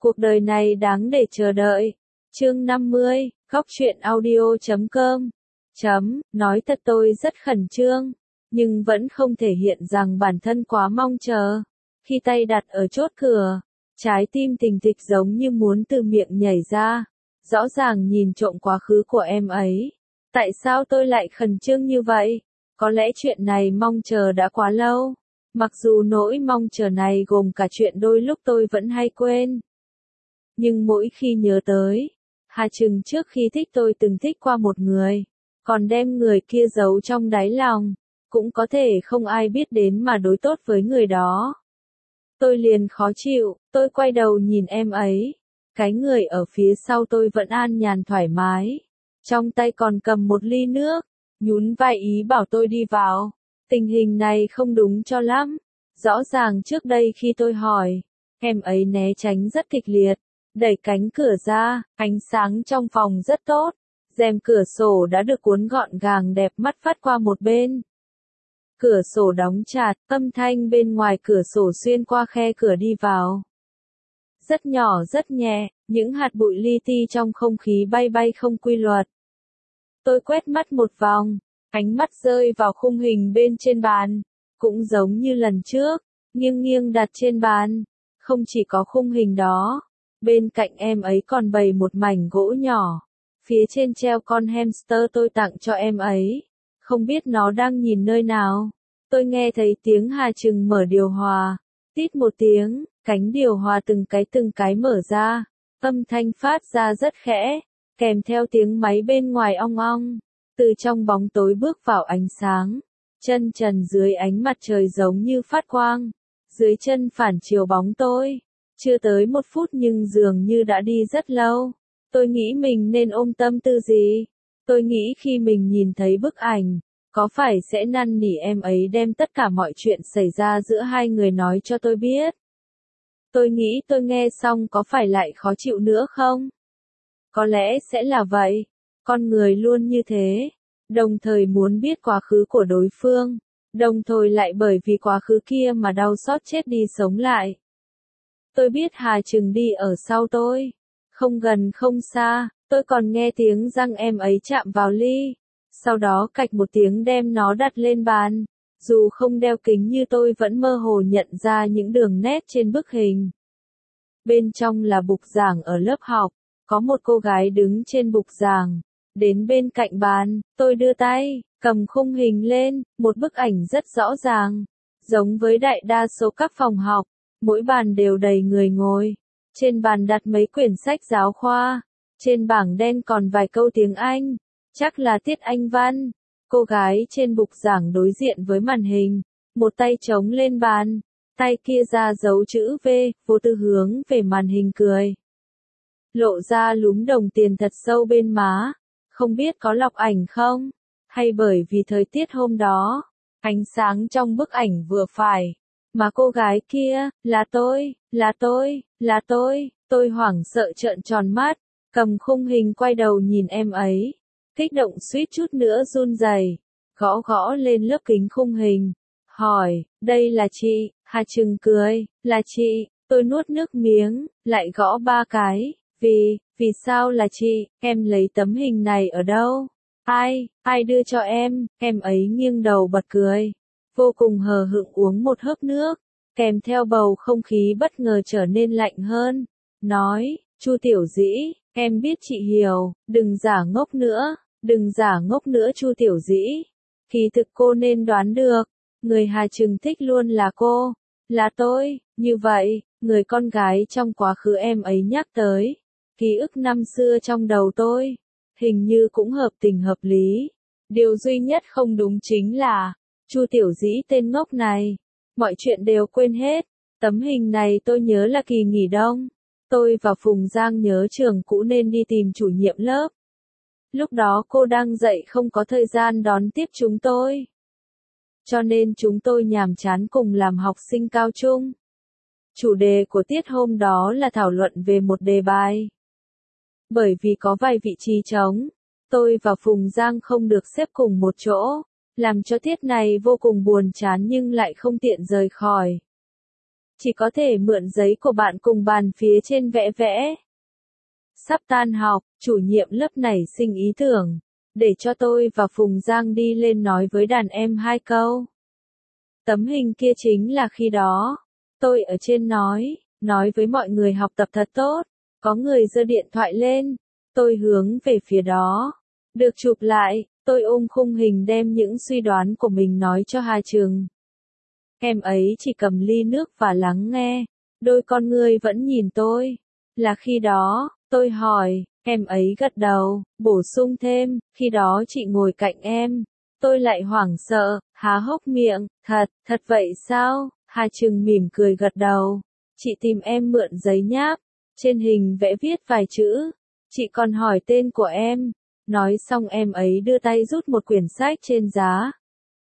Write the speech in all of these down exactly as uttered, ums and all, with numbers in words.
Cuộc đời này đáng để chờ đợi. Chương năm mươi, góc truyện audio chấm com. Chấm, nói thật tôi rất khẩn trương, nhưng vẫn không thể hiện rằng bản thân quá mong chờ. Khi tay đặt ở chốt cửa, trái tim thình thịch giống như muốn từ miệng nhảy ra. Rõ ràng nhìn trộm quá khứ của em ấy. Tại sao tôi lại khẩn trương như vậy? Có lẽ chuyện này mong chờ đã quá lâu. Mặc dù nỗi mong chờ này gồm cả chuyện đôi lúc tôi vẫn hay quên. Nhưng mỗi khi nhớ tới, Hà chừng trước khi thích tôi từng thích qua một người, còn đem người kia giấu trong đáy lòng, cũng có thể không ai biết đến mà đối tốt với người đó. Tôi liền khó chịu, tôi quay đầu nhìn em ấy. Cái người ở phía sau tôi vẫn an nhàn thoải mái. Trong tay còn cầm một ly nước, nhún vai ý bảo tôi đi vào. Tình hình này không đúng cho lắm. Rõ ràng trước đây khi tôi hỏi, em ấy né tránh rất kịch liệt. Đẩy cánh cửa ra, ánh sáng trong phòng rất tốt. Rèm cửa sổ đã được cuốn gọn gàng đẹp mắt phát qua một bên. Cửa sổ đóng chặt, âm thanh bên ngoài cửa sổ xuyên qua khe cửa đi vào. Rất nhỏ rất nhẹ, những hạt bụi li ti trong không khí bay bay không quy luật. Tôi quét mắt một vòng, ánh mắt rơi vào khung hình bên trên bàn, cũng giống như lần trước, nghiêng nghiêng đặt trên bàn. Không chỉ có khung hình đó, bên cạnh em ấy còn bày một mảnh gỗ nhỏ, phía trên treo con hamster tôi tặng cho em ấy. Không biết nó đang nhìn nơi nào. Tôi nghe thấy tiếng Hà Trừng mở điều hòa, tít một tiếng, cánh điều hòa từng cái từng cái mở ra, âm thanh phát ra rất khẽ, kèm theo tiếng máy bên ngoài ong ong. Từ trong bóng tối bước vào ánh sáng, chân trần dưới ánh mặt trời giống như phát quang, dưới chân phản chiếu bóng tôi. Chưa tới một phút nhưng dường như đã đi rất lâu. Tôi nghĩ mình nên ôm tâm tư gì? Tôi nghĩ khi mình nhìn thấy bức ảnh, có phải sẽ năn nỉ em ấy đem tất cả mọi chuyện xảy ra giữa hai người nói cho tôi biết? Tôi nghĩ tôi nghe xong có phải lại khó chịu nữa không? Có lẽ sẽ là vậy. Con người luôn như thế. Đồng thời muốn biết quá khứ của đối phương. Đồng thời lại bởi vì quá khứ kia mà đau xót chết đi sống lại. Tôi biết Hà Trừng đi ở sau tôi. Không gần không xa, tôi còn nghe tiếng răng em ấy chạm vào ly. Sau đó cạch một tiếng đem nó đặt lên bàn. Dù không đeo kính như tôi vẫn mơ hồ nhận ra những đường nét trên bức hình. Bên trong là bục giảng ở lớp học. Có một cô gái đứng trên bục giảng. Đến bên cạnh bàn, tôi đưa tay, cầm khung hình lên, một bức ảnh rất rõ ràng. Giống với đại đa số các phòng học, mỗi bàn đều đầy người ngồi. Trên bàn đặt mấy quyển sách giáo khoa. Trên bảng đen còn vài câu tiếng Anh. Chắc là tiết Anh văn. Cô gái trên bục giảng đối diện với màn hình. Một tay chống lên bàn. Tay kia ra dấu chữ V, vô tư hướng về màn hình cười. Lộ ra lúm đồng tiền thật sâu bên má. Không biết có lọc ảnh không? Hay bởi vì thời tiết hôm đó, ánh sáng trong bức ảnh vừa phải. Mà cô gái kia, là tôi, là tôi, là tôi. Tôi hoảng sợ trợn tròn mắt, cầm khung hình quay đầu nhìn em ấy. Kích động suýt chút nữa run rẩy, gõ gõ lên lớp kính khung hình. Hỏi, đây là chị? Hà Trừng cười, là chị. Tôi nuốt nước miếng, lại gõ ba cái. Vì, vì sao là chị? Em lấy tấm hình này ở đâu? Ai, ai đưa cho em? Em ấy nghiêng đầu bật cười. Vô cùng hờ hững uống một hớp nước, kèm theo bầu không khí bất ngờ trở nên lạnh hơn. Nói, Chu Tiểu Dĩ, em biết chị hiểu, đừng giả ngốc nữa, đừng giả ngốc nữa Chu Tiểu Dĩ. Kỳ thực cô nên đoán được, người Hà Trừng thích luôn là cô, là tôi. Như vậy, người con gái trong quá khứ em ấy nhắc tới, ký ức năm xưa trong đầu tôi, hình như cũng hợp tình hợp lý. Điều duy nhất không đúng chính là, Chu Tiểu Dĩ tên ngốc này, mọi chuyện đều quên hết. Tấm hình này tôi nhớ là kỳ nghỉ đông. Tôi và Phùng Giang nhớ trường cũ nên đi tìm chủ nhiệm lớp. Lúc đó cô đang dạy không có thời gian đón tiếp chúng tôi. Cho nên chúng tôi nhàm chán cùng làm học sinh cao trung. Chủ đề của tiết hôm đó là thảo luận về một đề bài. Bởi vì có vài vị trí trống, tôi và Phùng Giang không được xếp cùng một chỗ, làm cho tiết này vô cùng buồn chán nhưng lại không tiện rời khỏi. chỉ có thể mượn giấy của bạn cùng bàn phía trên vẽ vẽ. Sắp tan học, chủ nhiệm lớp nảy sinh ý tưởng, để cho tôi và Phùng Giang đi lên nói với đàn em hai câu. Tấm hình kia chính là khi đó, tôi ở trên nói, nói với mọi người học tập thật tốt, có người giơ điện thoại lên, tôi hướng về phía đó, được chụp lại, tôi ôm khung hình đem những suy đoán của mình nói cho Hà Trừng. Em ấy chỉ cầm ly nước và lắng nghe, đôi con ngươi vẫn nhìn tôi, là khi đó, tôi hỏi, em ấy gật đầu, bổ sung thêm, khi đó chị ngồi cạnh em. Tôi lại hoảng sợ, há hốc miệng, thật, thật vậy sao? Hà Trừng mỉm cười gật đầu. Chị tìm em mượn giấy nháp, trên hình vẽ viết vài chữ. Chị còn hỏi tên của em. Nói xong em ấy đưa tay rút một quyển sách trên giá.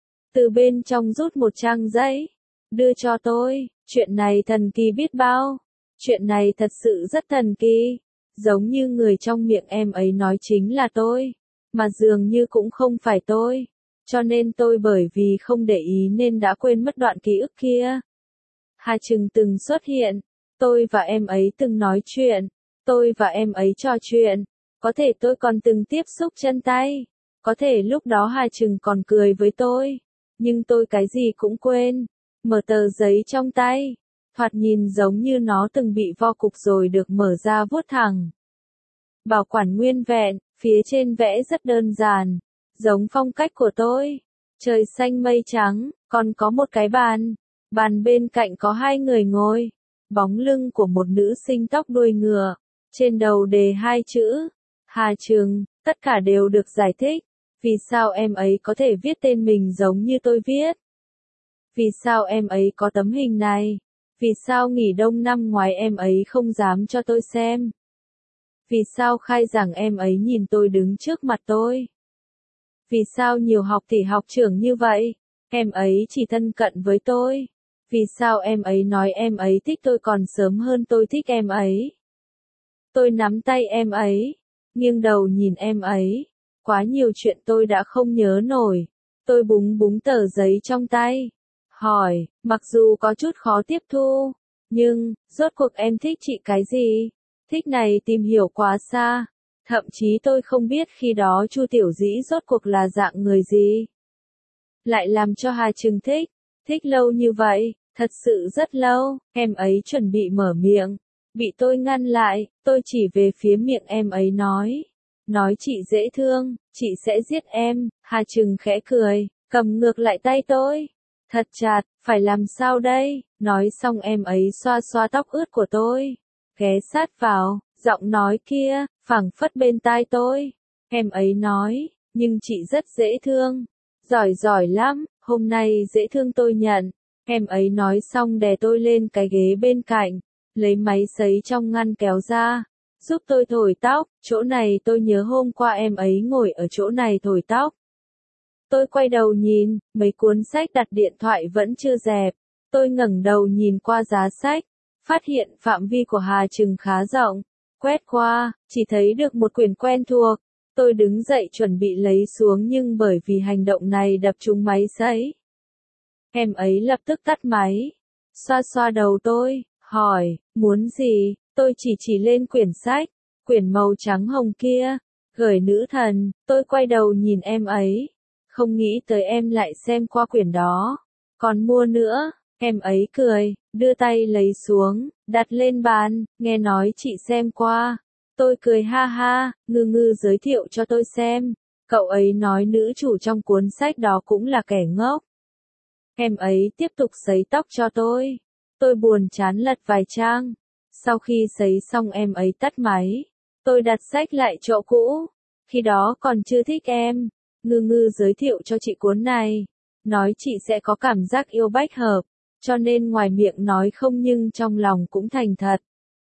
Từ bên trong rút một trang giấy, đưa cho tôi. Chuyện này thần kỳ biết bao. Chuyện này thật sự rất thần kỳ. Giống như người trong miệng em ấy nói chính là tôi, mà dường như cũng không phải tôi. Cho nên tôi bởi vì không để ý nên đã quên mất đoạn ký ức kia. Hà Trừng từng xuất hiện, tôi và em ấy từng nói chuyện, tôi và em ấy trò chuyện, có thể tôi còn từng tiếp xúc chân tay, có thể lúc đó Hà Trừng còn cười với tôi, nhưng tôi cái gì cũng quên, mở tờ giấy trong tay, thoạt nhìn giống như nó từng bị vo cục rồi được mở ra vuốt thẳng. Bảo quản nguyên vẹn, phía trên vẽ rất đơn giản, giống phong cách của tôi. Trời xanh mây trắng, còn có một cái bàn. Bàn bên cạnh có hai người ngồi. Bóng lưng của một nữ sinh tóc đuôi ngựa. Trên đầu đề hai chữ. Hà Trừng, tất cả đều được giải thích. Vì sao em ấy có thể viết tên mình giống như tôi viết? Vì sao em ấy có tấm hình này? Vì sao nghỉ đông năm ngoái em ấy không dám cho tôi xem? Vì sao khai giảng em ấy nhìn tôi đứng trước mặt tôi? Vì sao nhiều học tỷ học trưởng như vậy? Em ấy chỉ thân cận với tôi. Vì sao em ấy nói em ấy thích tôi còn sớm hơn tôi thích em ấy? Tôi nắm tay em ấy, nghiêng đầu nhìn em ấy. Quá nhiều chuyện tôi đã không nhớ nổi. Tôi búng búng tờ giấy trong tay. Hỏi, mặc dù có chút khó tiếp thu, nhưng, rốt cuộc em thích chị cái gì? Thích này tìm hiểu quá xa. Thậm chí tôi không biết khi đó Chu Tiểu Dĩ rốt cuộc là dạng người gì. Lại làm cho Hà Trừng thích. Thích lâu như vậy, thật sự rất lâu. Em ấy chuẩn bị mở miệng. Bị tôi ngăn lại, tôi chỉ về phía miệng em ấy nói. Nói chị dễ thương, chị sẽ giết em. Hà Trừng khẽ cười, cầm ngược lại tay tôi. Thật chặt, phải làm sao đây? Nói xong em ấy xoa xoa tóc ướt của tôi. Ghé sát vào, giọng nói kia, phảng phất bên tai tôi. Em ấy nói, nhưng chị rất dễ thương. Giỏi giỏi lắm, hôm nay dễ thương tôi nhận. Em ấy nói xong đè tôi lên cái ghế bên cạnh, lấy máy sấy trong ngăn kéo ra, giúp tôi thổi tóc. Chỗ này tôi nhớ hôm qua em ấy ngồi ở chỗ này thổi tóc. Tôi quay đầu nhìn, mấy cuốn sách đặt điện thoại vẫn chưa dẹp. Tôi ngẩng đầu nhìn qua giá sách, phát hiện phạm vi của Hà Trừng khá rộng. Quét qua, chỉ thấy được một quyển quen thuộc. Tôi đứng dậy chuẩn bị lấy xuống nhưng bởi vì hành động này đập trúng máy sấy. Em ấy lập tức tắt máy. Xoa xoa đầu tôi, hỏi, muốn gì? Tôi chỉ chỉ lên quyển sách, quyển màu trắng hồng kia. Gửi nữ thần, tôi quay đầu nhìn em ấy. Không nghĩ tới em lại xem qua quyển đó. Còn mua nữa, em ấy cười, đưa tay lấy xuống, đặt lên bàn, nghe nói chị xem qua. Tôi cười ha ha, ngư ngư giới thiệu cho tôi xem. Cậu ấy nói nữ chủ trong cuốn sách đó cũng là kẻ ngốc. Em ấy tiếp tục sấy tóc cho tôi. Tôi buồn chán lật vài trang. Sau khi sấy xong em ấy tắt máy. Tôi đặt sách lại chỗ cũ. Khi đó còn chưa thích em. Ngư ngư giới thiệu cho chị cuốn này. Nói chị sẽ có cảm giác yêu bách hợp. Cho nên ngoài miệng nói không nhưng trong lòng cũng thành thật.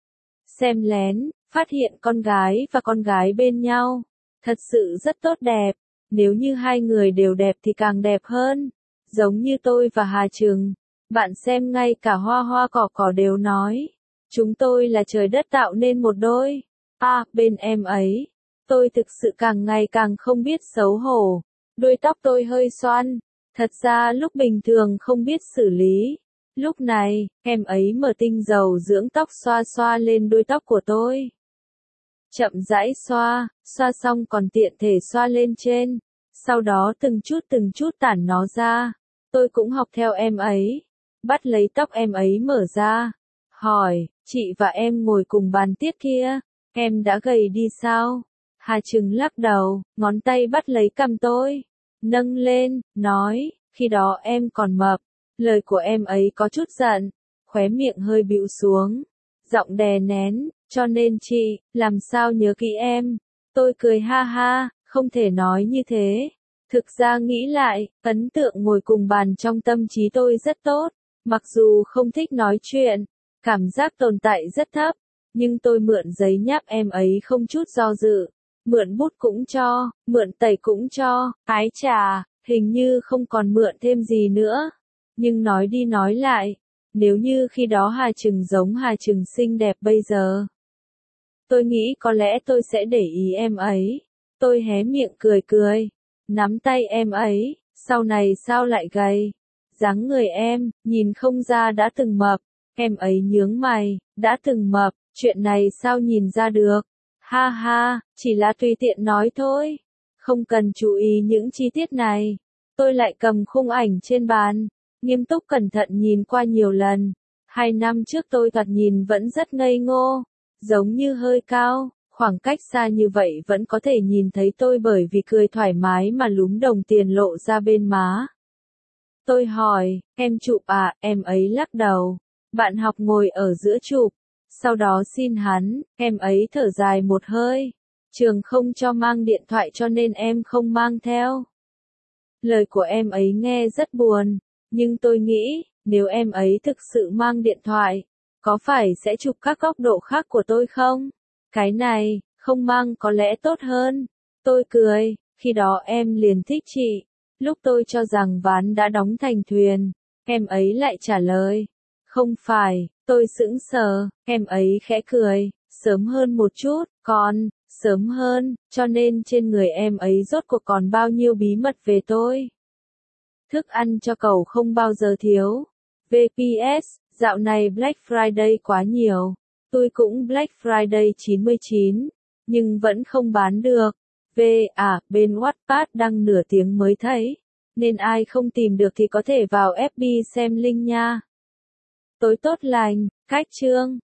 Xem lén, phát hiện con gái và con gái bên nhau. Thật sự rất tốt đẹp. Nếu như hai người đều đẹp thì càng đẹp hơn. Giống như tôi và Hà Trừng. Bạn xem ngay cả hoa hoa cỏ cỏ đều nói. Chúng tôi là trời đất tạo nên một đôi. À, bên em ấy. Tôi thực sự càng ngày càng không biết xấu hổ. Đuôi tóc tôi hơi xoăn. Thật ra lúc bình thường không biết xử lý. Lúc này, em ấy mở tinh dầu dưỡng tóc xoa xoa lên đuôi tóc của tôi. Chậm rãi xoa, xoa xong còn tiện thể xoa lên trên. Sau đó từng chút từng chút tản nó ra. Tôi cũng học theo em ấy. Bắt lấy tóc em ấy mở ra. Hỏi, chị và em ngồi cùng bàn tiết kia, em đã gầy đi sao? Hà Trừng lắc đầu, ngón tay bắt lấy cằm tôi. Nâng lên, nói, khi đó em còn mập. Lời của em ấy có chút giận, khóe miệng hơi bĩu xuống. Giọng đè nén, cho nên chị, làm sao nhớ kỹ em? Tôi cười ha ha, không thể nói như thế. Thực ra nghĩ lại, ấn tượng ngồi cùng bàn trong tâm trí tôi rất tốt. Mặc dù không thích nói chuyện, cảm giác tồn tại rất thấp, nhưng tôi mượn giấy nháp em ấy không chút do dự. Mượn bút cũng cho, mượn tẩy cũng cho, ái chà, hình như không còn mượn thêm gì nữa. Nhưng nói đi nói lại, nếu như khi đó Hà Trừng giống Hà Trừng xinh đẹp bây giờ, tôi nghĩ có lẽ tôi sẽ để ý em ấy. Tôi hé miệng cười cười, nắm tay em ấy, sau này sao lại gầy? Dáng người em, nhìn không ra đã từng mập. Em ấy nhướng mày, đã từng mập, chuyện này sao nhìn ra được? Ha ha, chỉ là tùy tiện nói thôi. Không cần chú ý những chi tiết này. Tôi lại cầm khung ảnh trên bàn, nghiêm túc cẩn thận nhìn qua nhiều lần. Hai năm trước tôi thoạt nhìn vẫn rất ngây ngô, giống như hơi cao, khoảng cách xa như vậy vẫn có thể nhìn thấy tôi bởi vì cười thoải mái mà lúm đồng tiền lộ ra bên má. Tôi hỏi, em chụp à, em ấy lắc đầu. Bạn học ngồi ở giữa chụp. Sau đó xin hắn, em ấy thở dài một hơi. Trường không cho mang điện thoại cho nên em không mang theo. Lời của em ấy nghe rất buồn, nhưng tôi nghĩ, nếu em ấy thực sự mang điện thoại, có phải sẽ chụp các góc độ khác của tôi không? Cái này, không mang có lẽ tốt hơn. Tôi cười, khi đó em liền thích chị. Lúc tôi cho rằng ván đã đóng thành thuyền, em ấy lại trả lời. Không phải, tôi sững sờ, em ấy khẽ cười, sớm hơn một chút, còn, sớm hơn, cho nên trên người em ấy rốt cuộc còn bao nhiêu bí mật về tôi. Thức ăn cho cậu không bao giờ thiếu. vê pê ét, dạo này Black Friday quá nhiều. Tôi cũng Black Friday chín mươi chín, nhưng vẫn không bán được. Về, à, bên Wattpad đăng nửa tiếng mới thấy. Nên ai không tìm được thì có thể vào ép bê xem link nha. Tối tốt lành, cách chương.